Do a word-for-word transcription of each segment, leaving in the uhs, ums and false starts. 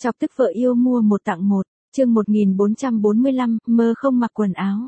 Chọc tức vợ yêu mua một tặng một, chương một nghìn bốn trăm bốn mươi lăm, mơ không mặc quần áo.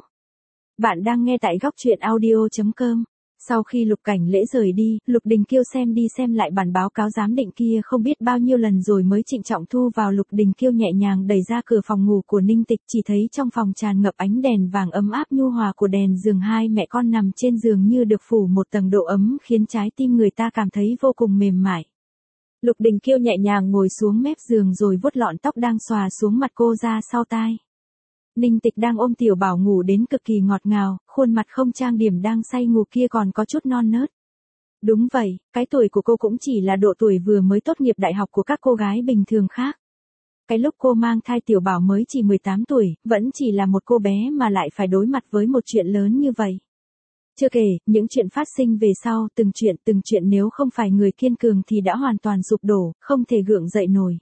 Bạn đang nghe tại góc truyện audio chấm com. Sau khi Lục Cảnh Lễ rời đi, Lục Đình Kiêu xem đi xem lại bản báo cáo giám định kia không biết bao nhiêu lần rồi mới trịnh trọng thu vào. Lục Đình Kiêu nhẹ nhàng đẩy ra cửa phòng ngủ của Ninh Tịch, chỉ thấy trong phòng tràn ngập ánh đèn vàng ấm áp nhu hòa của đèn giường, hai mẹ con nằm trên giường như được phủ một tầng độ ấm khiến trái tim người ta cảm thấy vô cùng mềm mại. Lục Đình Kiêu nhẹ nhàng ngồi xuống mép giường rồi vuốt lọn tóc đang xòa xuống mặt cô ra sau tai. Ninh Tịch đang ôm tiểu bảo ngủ đến cực kỳ ngọt ngào, khuôn mặt không trang điểm đang say ngủ kia còn có chút non nớt. Đúng vậy, cái tuổi của cô cũng chỉ là độ tuổi vừa mới tốt nghiệp đại học của các cô gái bình thường khác. Cái lúc cô mang thai tiểu bảo mới chỉ mười tám tuổi, vẫn chỉ là một cô bé mà lại phải đối mặt với một chuyện lớn như vậy. Chưa kể, những chuyện phát sinh về sau, từng chuyện từng chuyện nếu không phải người kiên cường thì đã hoàn toàn sụp đổ, không thể gượng dậy nổi.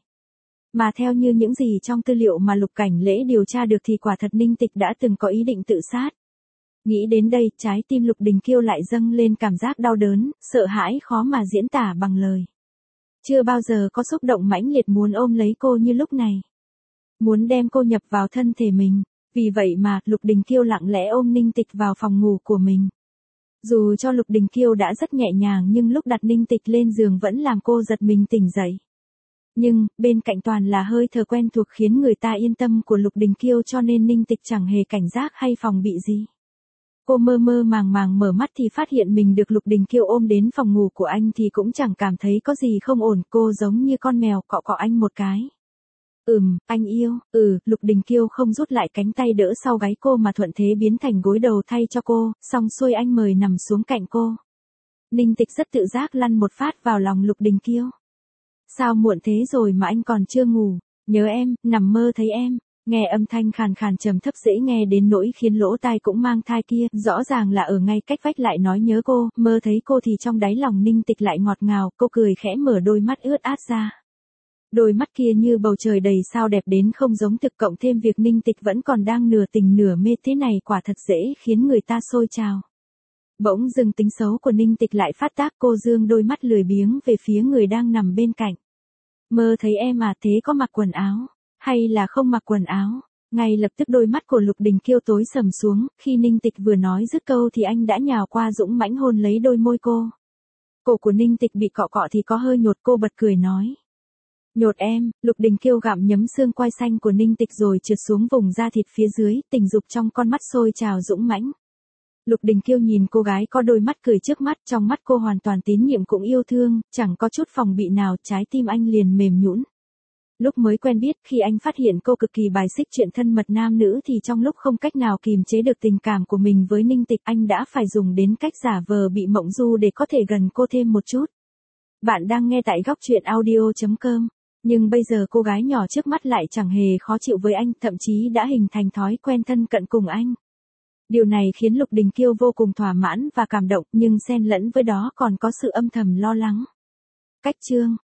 Mà theo như những gì trong tư liệu mà Lục Cảnh Lễ điều tra được thì quả thật Ninh Tịch đã từng có ý định tự sát. Nghĩ đến đây, trái tim Lục Đình Kiêu lại dâng lên cảm giác đau đớn, sợ hãi khó mà diễn tả bằng lời. Chưa bao giờ có xúc động mãnh liệt muốn ôm lấy cô như lúc này. Muốn đem cô nhập vào thân thể mình. Vì vậy mà, Lục Đình Kiêu lặng lẽ ôm Ninh Tịch vào phòng ngủ của mình. Dù cho Lục Đình Kiêu đã rất nhẹ nhàng nhưng lúc đặt Ninh Tịch lên giường vẫn làm cô giật mình tỉnh dậy. Nhưng, bên cạnh toàn là hơi thở quen thuộc khiến người ta yên tâm của Lục Đình Kiêu cho nên Ninh Tịch chẳng hề cảnh giác hay phòng bị gì. Cô mơ mơ màng màng mở mắt thì phát hiện mình được Lục Đình Kiêu ôm đến phòng ngủ của anh thì cũng chẳng cảm thấy có gì không ổn, cô giống như con mèo cọ cọ anh một cái. Ừm, anh yêu, ừ, Lục Đình Kiêu không rút lại cánh tay đỡ sau gáy cô mà thuận thế biến thành gối đầu thay cho cô, xong xuôi anh mời nằm xuống cạnh cô. Ninh Tịch rất tự giác lăn một phát vào lòng Lục Đình Kiêu. Sao muộn thế rồi mà anh còn chưa ngủ, nhớ em, nằm mơ thấy em, nghe âm thanh khàn khàn trầm thấp dễ nghe đến nỗi khiến lỗ tai cũng mang thai kia, rõ ràng là ở ngay cách vách lại nói nhớ cô, mơ thấy cô thì trong đáy lòng Ninh Tịch lại ngọt ngào, cô cười khẽ mở đôi mắt ướt át ra. Đôi mắt kia như bầu trời đầy sao đẹp đến không giống thực, cộng thêm việc Ninh Tịch vẫn còn đang nửa tình nửa mê thế này quả thật dễ khiến người ta sôi trào. Bỗng dưng tính xấu của Ninh Tịch lại phát tác, cô dương đôi mắt lười biếng về phía người đang nằm bên cạnh. Mơ thấy em à, thế có mặc quần áo, hay là không mặc quần áo? Ngay lập tức đôi mắt của Lục Đình Kiêu tối sầm xuống, khi Ninh Tịch vừa nói dứt câu thì anh đã nhào qua dũng mãnh hôn lấy đôi môi cô. Cổ của Ninh Tịch bị cọ cọ thì có hơi nhột, cô bật cười nói. Nhột em, Lục Đình Kiêu gặm nhấm xương quai xanh của Ninh Tịch rồi trượt xuống vùng da thịt phía dưới, tình dục trong con mắt sôi trào dũng mãnh. Lục Đình Kiêu nhìn cô gái có đôi mắt cười trước mắt, trong mắt cô hoàn toàn tín nhiệm cũng yêu thương, chẳng có chút phòng bị nào, trái tim anh liền mềm nhũn. Lúc mới quen biết, khi anh phát hiện cô cực kỳ bài xích chuyện thân mật nam nữ thì trong lúc không cách nào kìm chế được tình cảm của mình với Ninh Tịch, anh đã phải dùng đến cách giả vờ bị mộng du để có thể gần cô thêm một chút. Bạn đang nghe tại góc truyện audio chấm com. Nhưng bây giờ cô gái nhỏ trước mắt lại chẳng hề khó chịu với anh, thậm chí đã hình thành thói quen thân cận cùng anh. Điều này khiến Lục Đình Kiêu vô cùng thỏa mãn và cảm động, nhưng xen lẫn với đó còn có sự âm thầm lo lắng. Cách chương,